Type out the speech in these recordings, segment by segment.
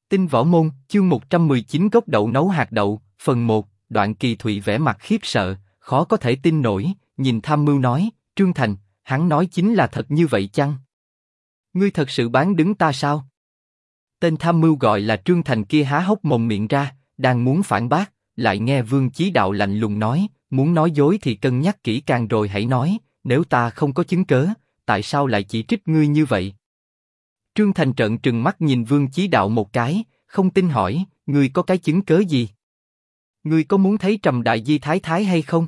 Tinh Võ Môn, chương 119 gốc đậu nấu hạt đậu, phần 1, Đoạn Kỳ Thụy vẻ mặt khiếp sợ, khó có thể tin nổi, nhìn Tham Mưu nói, Trương Thành, hắn nói chính là thật như vậy chăng? Ngươi thật sự bán đứng ta sao? Tên Tham Mưu gọi là Trương Thành kia há hốc mồm miệng ra, đang muốn phản bác, lại nghe Vương Chí Đạo lạnh lùng nói, muốn nói dối thì cân nhắc kỹ càng rồi hãy nói, nếu ta không có chứng cớ, tại sao lại chỉ trích ngươi như vậy? Trương Thành trợn trừng mắt nhìn Vương Chí Đạo một cái, không tin hỏi, ngươi có cái chứng cớ gì? Ngươi có muốn thấy Trầm Đại Di Thái Thái hay không?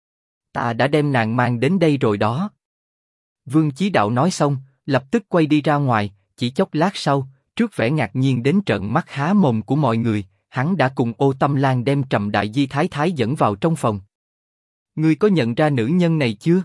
Ta đã đem nàng mang đến đây rồi đó. Vương Chí Đạo nói xong, lập tức quay đi ra ngoài, chỉ chốc lát sau, trước vẻ ngạc nhiên đến trợn mắt há mồm của mọi người, hắn đã cùng Ô Tâm Lan đem Trầm Đại Di Thái Thái dẫn vào trong phòng. Ngươi có nhận ra nữ nhân này chưa?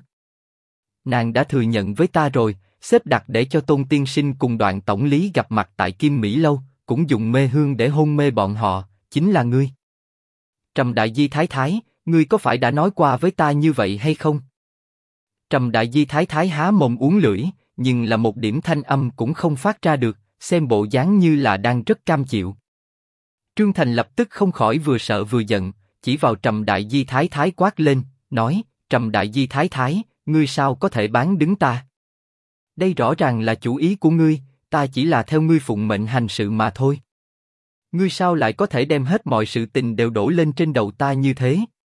Nàng đã thừa nhận với ta rồi, xếp đặt để cho Tôn Tiên Sinh cùng Đoạn tổng lý gặp mặt tại Kim Mỹ Lâu, cũng dùng mê hương để hôn mê bọn họ, chính là ngươi. Trầm Đại Di Thái Thái, ngươi có phải đã nói qua với ta như vậy hay không? Trầm Đại Di Thái Thái há mồm uốn lưỡi, nhưng là một điểm thanh âm cũng không phát ra được, xem bộ dáng như là đang rất cam chịu. Trương Thành lập tức không khỏi vừa sợ vừa giận, chỉ vào Trầm Đại Di Thái Thái quát lên, nói, Trầm Đại Di Thái Thái, ngươi sao có thể bán đứng ta? Đây rõ ràng là chủ ý của ngươi, ta chỉ là theo ngươi phụng mệnh hành sự mà thôi. Ngươi sao lại có thể đem hết mọi sự tình đều đổ lên trên đầu ta như thế?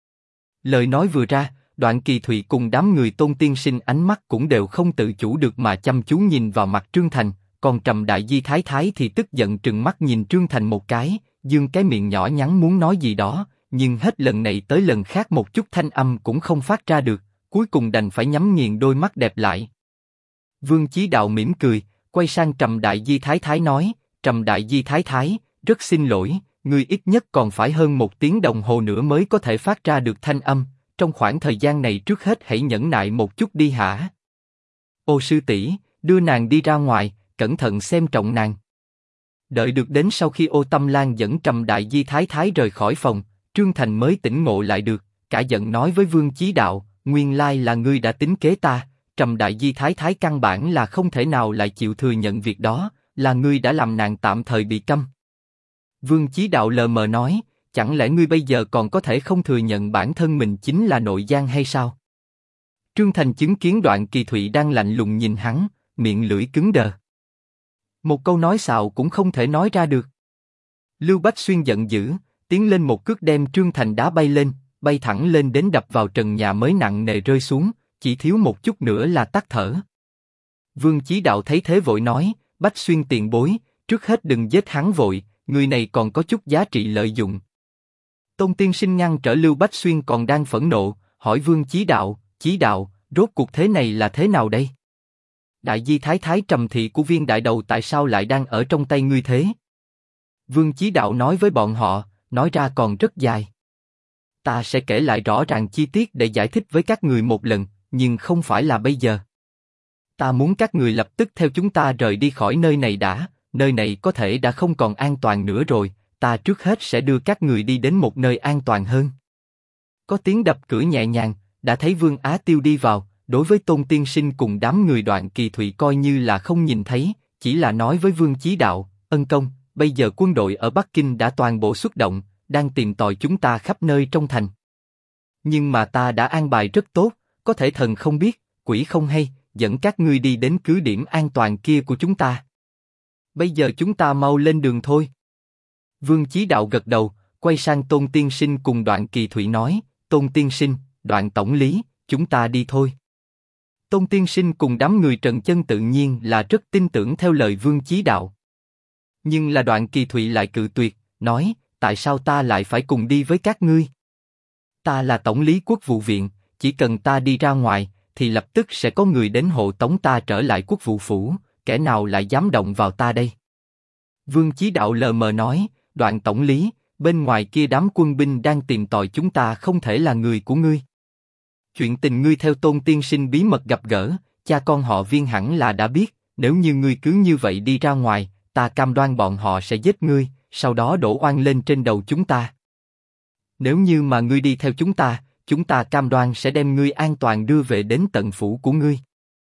Lời nói vừa ra, Đoạn Kỳ Thụy cùng đám người Tôn Tiên Sinh ánh mắt cũng đều không tự chủ được mà chăm chú nhìn vào mặt Trương Thành, còn Trầm Đại Di Thái Thái thì tức giận trừng mắt nhìn Trương Thành một cái, dương cái miệng nhỏ nhắn muốn nói gì đó, nhưng hết lần này tới lần khác một chút thanh âm cũng không phát ra được, cuối cùng đành phải nhắm nghiền đôi mắt đẹp lại. Vương Chí Đạo mỉm cười, quay sang Trầm Đại Di Thái Thái nói, Trầm Đại Di Thái Thái, rất xin lỗi, ngươi ít nhất còn phải hơn 1 tiếng đồng hồ nữa mới có thể phát ra được thanh âm, trong khoảng thời gian này trước hết hãy nhẫn nại một chút đi hả? Ô sư tỷ, đưa nàng đi ra ngoài, cẩn thận xem trọng nàng. Đợi được đến sau khi Ô Tâm Lan dẫn Trầm Đại Di Thái Thái rời khỏi phòng, Trương Thành mới tỉnh ngộ lại được, cả giận nói với Vương Chí Đạo, nguyên lai là ngươi đã tính kế ta, Trầm Đại Di Thái Thái căn bản là không thể nào lại chịu thừa nhận việc đó, là ngươi đã làm nàng tạm thời bị câm. Vương Chí Đạo lờ mờ nói, chẳng lẽ ngươi bây giờ còn có thể không thừa nhận bản thân mình chính là nội gián hay sao? Trương Thành chứng kiến Đoạn Kỳ Thụy đang lạnh lùng nhìn hắn, miệng lưỡi cứng đờ. Một câu nói xạo cũng không thể nói ra được. Lưu Bách Xuyên giận dữ, tiến lên một cước đem Trương Thành đá bay lên, bay thẳng lên đến đập vào trần nhà mới nặng nề rơi xuống, chỉ thiếu một chút nữa là tắt thở. Vương Chí Đạo thấy thế vội nói, Bách Xuyên tiền bối, trước hết đừng giết hắn vội, người này còn có chút giá trị lợi dụng. Tôn Tiên Sinh ngăn trở Lưu Bách Xuyên còn đang phẫn nộ, hỏi Vương Chí Đạo, rốt cuộc thế này là thế nào đây? Đại Di Thái Thái Trầm thị của Viên Đại Đầu tại sao lại đang ở trong tay ngươi thế? Vương Chí Đạo nói với bọn họ, nói ra còn rất dài. Ta sẽ kể lại rõ ràng chi tiết để giải thích với các người một lần, nhưng không phải là bây giờ. Ta muốn các người lập tức theo chúng ta rời đi khỏi nơi này đã, nơi này có thể đã không còn an toàn nữa rồi, ta trước hết sẽ đưa các người đi đến một nơi an toàn hơn. Có tiếng đập cửa nhẹ nhàng, đã thấy Vương Á Tiêu đi vào, đối với Tôn Tiên Sinh cùng đám người Đoạn Kỳ Thụy coi như là không nhìn thấy, chỉ là nói với Vương Chí Đạo, ân công, bây giờ quân đội ở Bắc Kinh đã toàn bộ xuất động, đang tìm tòi chúng ta khắp nơi trong thành. Nhưng mà ta đã an bài rất tốt, có thể thần không biết, quỷ không hay, dẫn các ngươi đi đến cứ điểm an toàn kia của chúng ta. Bây giờ chúng ta mau lên đường thôi. Vương Chí Đạo gật đầu, quay sang Tôn Tiên Sinh cùng Đoạn Kỳ Thụy nói, Tôn Tiên Sinh, Đoạn tổng lý, chúng ta đi thôi. Tôn Tiên Sinh cùng đám người Trần Chân tự nhiên là rất tin tưởng theo lời Vương Chí Đạo. Nhưng là Đoạn Kỳ Thụy lại cự tuyệt, nói, tại sao ta lại phải cùng đi với các ngươi? Ta là tổng lý Quốc vụ viện, chỉ cần ta đi ra ngoài, thì lập tức sẽ có người đến hộ tống ta trở lại Quốc vụ phủ, kẻ nào lại dám động vào ta đây? Vương Chí Đạo lờ mờ nói, Đoạn tổng lý, bên ngoài kia đám quân binh đang tìm tòi chúng ta không thể là người của ngươi. Chuyện tình ngươi theo Tôn Tiên Sinh bí mật gặp gỡ, cha con họ Viên hẳn là đã biết, nếu như ngươi cứ như vậy đi ra ngoài, ta cam đoan bọn họ sẽ giết ngươi, sau đó đổ oan lên trên đầu chúng ta. Nếu như mà ngươi đi theo chúng ta cam đoan sẽ đem ngươi an toàn đưa về đến tận phủ của ngươi.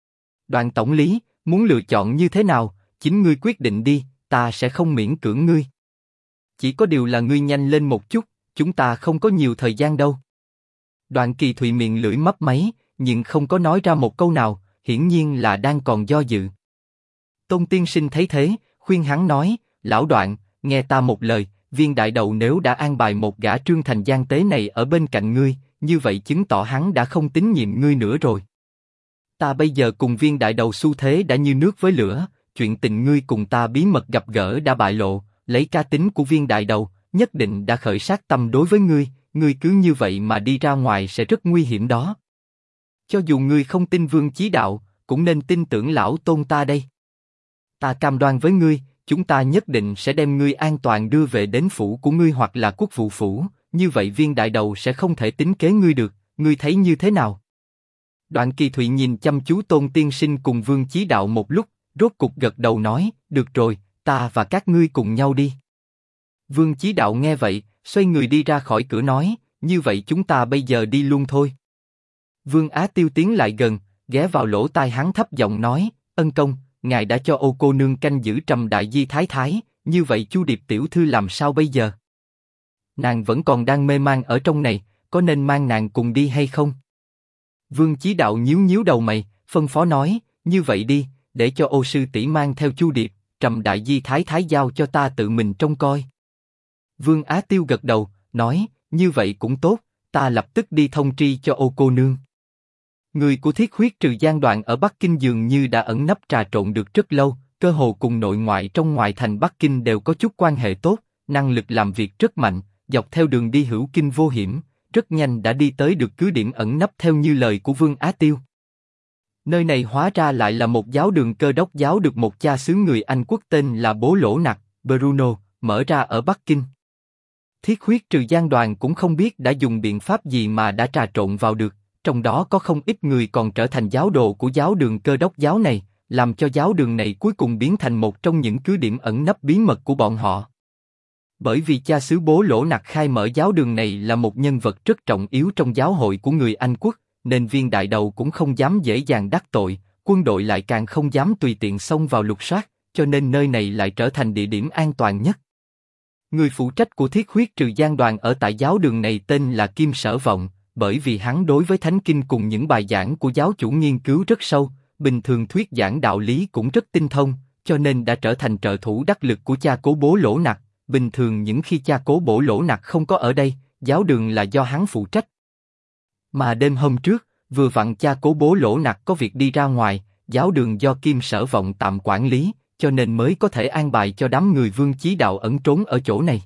Đoạn tổng lý, muốn lựa chọn như thế nào, chính ngươi quyết định đi, ta sẽ không miễn cưỡng ngươi. chỉ có điều là ngươi nhanh lên một chút, chúng ta không có nhiều thời gian đâu. Đoạn Kỳ Thụy miệng lưỡi mấp máy, nhưng không có nói ra một câu nào, hiển nhiên là đang còn do dự. Tôn Tiên Sinh thấy thế, khuyên hắn nói, lão Đoạn, nghe ta một lời, Viên đại đầu nếu đã an bài một gã Trương Thành gian tế này ở bên cạnh ngươi, như vậy chứng tỏ hắn đã không tín nhiệm ngươi nữa rồi. Ta bây giờ cùng Viên đại đầu xu thế đã như nước với lửa, chuyện tình ngươi cùng ta bí mật gặp gỡ đã bại lộ, lấy cá tính của Viên đại đầu, nhất định đã khởi sát tâm đối với ngươi cứ như vậy mà đi ra ngoài sẽ rất nguy hiểm đó. Cho dù ngươi không tin Vương Chí Đạo, cũng nên tin tưởng lão Tôn ta đây. Ta cam đoan với ngươi, chúng ta nhất định sẽ đem ngươi an toàn đưa về đến phủ của ngươi hoặc là quốc vụ phủ, như vậy Viên đại đầu sẽ không thể tính kế ngươi được, ngươi thấy như thế nào? Đoạn Kỳ Thụy nhìn chăm chú Tôn Tiên Sinh cùng Vương Chí Đạo một lúc, rốt cục gật đầu nói, được rồi, ta và các ngươi cùng nhau đi. Vương Chí Đạo nghe vậy, xoay người đi ra khỏi cửa nói, như vậy chúng ta bây giờ đi luôn thôi. Vương Á Tiêu tiến lại gần, ghé vào lỗ tai hắn thấp giọng nói, ân công, ngài đã cho Ô cô nương canh giữ Trầm Đại Di Thái Thái, như vậy Chu Điệp tiểu thư làm sao bây giờ? Nàng vẫn còn đang mê man ở trong này, có nên mang nàng cùng đi hay không? Vương Chí Đạo nhíu nhíu đầu mày, phân phó nói, như vậy đi, để cho Ô sư tỷ mang theo Chu Điệp, Trầm Đại Di Thái Thái giao cho ta tự mình trông coi. Vương Á Tiêu gật đầu, nói, như vậy cũng tốt, ta lập tức đi thông tri cho Ô cô nương. Người của Thiết Huyết Trừ Gian đoàn ở Bắc Kinh dường như đã ẩn nấp trà trộn được rất lâu, cơ hồ cùng nội ngoại trong ngoại thành Bắc Kinh đều có chút quan hệ tốt, năng lực làm việc rất mạnh, dọc theo đường đi hữu kinh vô hiểm, rất nhanh đã đi tới được cứ điểm ẩn nấp theo như lời của Vương Á Tiêu. Nơi này hóa ra lại là một giáo đường Cơ Đốc giáo được một cha xứ người Anh quốc tên là Bố Lỗ Nặc, Bruno, mở ra ở Bắc Kinh. Thiết Huyết Trừ Gian đoàn cũng không biết đã dùng biện pháp gì mà đã trà trộn vào được, trong đó có không ít người còn trở thành giáo đồ của giáo đường Cơ Đốc giáo này, làm cho giáo đường này cuối cùng biến thành một trong những cứ điểm ẩn nấp bí mật của bọn họ. Bởi vì cha xứ Bố Lỗ Nặc khai mở giáo đường này là một nhân vật rất trọng yếu trong giáo hội của người Anh quốc, nên Viên đại đầu cũng không dám dễ dàng đắc tội, quân đội lại càng không dám tùy tiện xông vào lục soát, cho nên nơi này lại trở thành địa điểm an toàn nhất. Người phụ trách của Thiết Huyết Trừ Gian đoàn ở tại giáo đường này tên là Kim Sở Vọng, bởi vì hắn đối với Thánh Kinh cùng những bài giảng của giáo chủ nghiên cứu rất sâu, bình thường thuyết giảng đạo lý cũng rất tinh thông, cho nên đã trở thành trợ thủ đắc lực của cha cố Bố Lỗ Nặc. Bình thường những khi cha cố Bố Lỗ Nặc không có ở đây, giáo đường là do hắn phụ trách. Mà đêm hôm trước, vừa vặn cha cố Bố Lỗ Nặc có việc đi ra ngoài, giáo đường do Kim Sở Vọng tạm quản lý, cho nên mới có thể an bài cho đám người Vương Chí Đạo ẩn trốn ở chỗ này.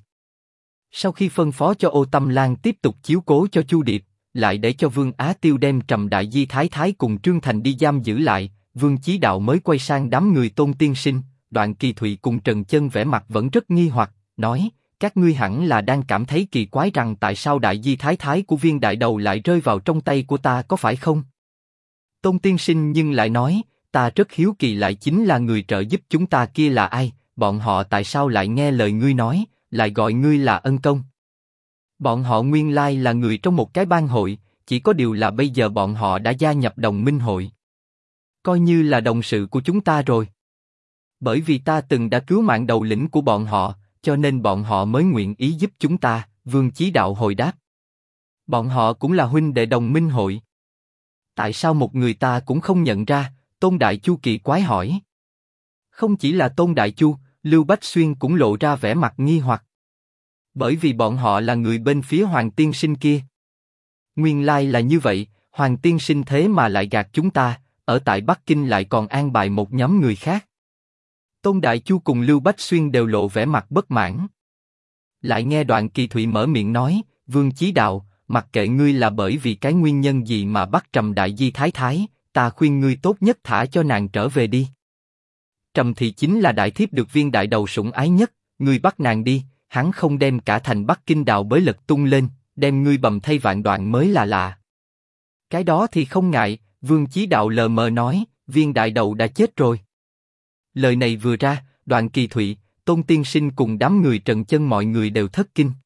Sau khi phân phó cho Ô Tâm Lan tiếp tục chiếu cố cho Chu Điệp, lại để cho Vương Á Tiêu đem Trầm Đại Di Thái Thái cùng Trương Thành đi giam giữ lại, Vương Chí Đạo mới quay sang đám người Tôn Tiên Sinh, Đoạn Kỳ Thụy cùng Trần Chân vẻ mặt vẫn rất nghi hoặc, nói, các ngươi hẳn là đang cảm thấy kỳ quái rằng tại sao Đại Di Thái Thái của Viên đại đầu lại rơi vào trong tay của ta có phải không? Tôn Tiên Sinh nhưng lại nói, ta rất hiếu kỳ lại chính là người trợ giúp chúng ta kia là ai, bọn họ tại sao lại nghe lời ngươi nói, lại gọi ngươi là ân công? Bọn họ nguyên lai là người trong một cái bang hội, chỉ có điều là bây giờ bọn họ đã gia nhập đồng minh hội. Coi như là đồng sự của chúng ta rồi. Bởi vì ta từng đã cứu mạng đầu lĩnh của bọn họ, cho nên bọn họ mới nguyện ý giúp chúng ta, Vương Chí Đạo hồi đáp. Bọn họ cũng là huynh đệ đồng minh hội. Tại sao một người ta cũng không nhận ra, Tôn Đại Chu kỳ quái hỏi. Không chỉ là Tôn Đại Chu, Lưu Bách Xuyên cũng lộ ra vẻ mặt nghi hoặc. Bởi vì bọn họ là người bên phía Hoàng Tiên Sinh kia. Nguyên lai là như vậy, Hoàng Tiên Sinh thế mà lại gạt chúng ta, ở tại Bắc Kinh lại còn an bài một nhóm người khác. Tôn Đại Chu cùng Lưu Bách Xuyên đều lộ vẻ mặt bất mãn. Lại nghe Đoạn Kỳ Thụy mở miệng nói, Vương Chí Đạo, mặc kệ ngươi là bởi vì cái nguyên nhân gì mà bắt Trầm Đại Di Thái Thái, ta khuyên ngươi tốt nhất thả cho nàng trở về đi. Trầm thì chính là đại thiếp được Viên đại đầu sủng ái nhất, ngươi bắt nàng đi, hắn không đem cả thành Bắc Kinh đào bới lật tung lên, đem ngươi bầm thây vạn đoạn mới là lạ. Cái đó thì không ngại, Vương Chí Đạo lờ mờ nói, Viên đại đầu đã chết rồi. Lời này vừa ra, Đoạn Kỳ Thụy, Tôn Tiên Sinh cùng đám người Trần Chân mọi người đều thất kinh.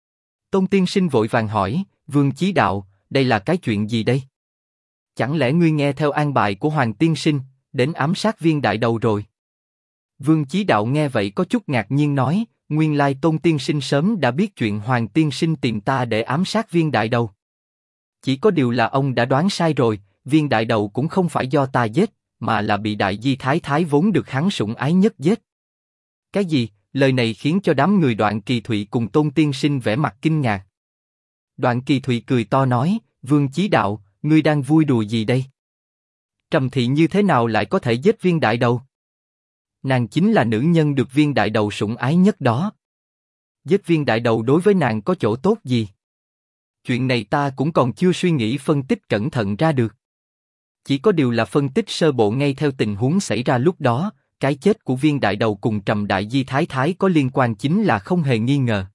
Tôn Tiên Sinh vội vàng hỏi, Vương Chí Đạo, đây là cái chuyện gì đây? Chẳng lẽ ngươi nghe theo an bài của Hoàng Tiên Sinh, đến ám sát Viên đại đầu rồi? Vương Chí Đạo nghe vậy có chút ngạc nhiên nói, nguyên lai Tôn tiên sinh sớm đã biết chuyện Hoàng tiên sinh tìm ta để ám sát Viên Đại Đầu. Chỉ có điều là ông đã đoán sai rồi, Viên Đại Đầu cũng không phải do ta giết, mà là bị Đại Di Thái Thái vốn được hắn sủng ái nhất giết. Cái gì? Lời này khiến cho đám người Đoạn Kỳ Thụy cùng Tôn tiên sinh vẻ mặt kinh ngạc. Đoạn Kỳ Thụy cười to nói, Vương Chí Đạo, ngươi đang vui đùa gì đây? Trầm Thị như thế nào lại có thể giết Viên Đại Đầu? Nàng chính là nữ nhân được Viên Đại Đầu sủng ái nhất đó. Giết Viên Đại Đầu đối với nàng có chỗ tốt gì? Chuyện này ta cũng còn chưa suy nghĩ phân tích cẩn thận ra được. Chỉ có điều là phân tích sơ bộ ngay theo tình huống xảy ra lúc đó, cái chết của Viên Đại Đầu cùng Trầm Đại Di Thái Thái có liên quan chính là không hề nghi ngờ.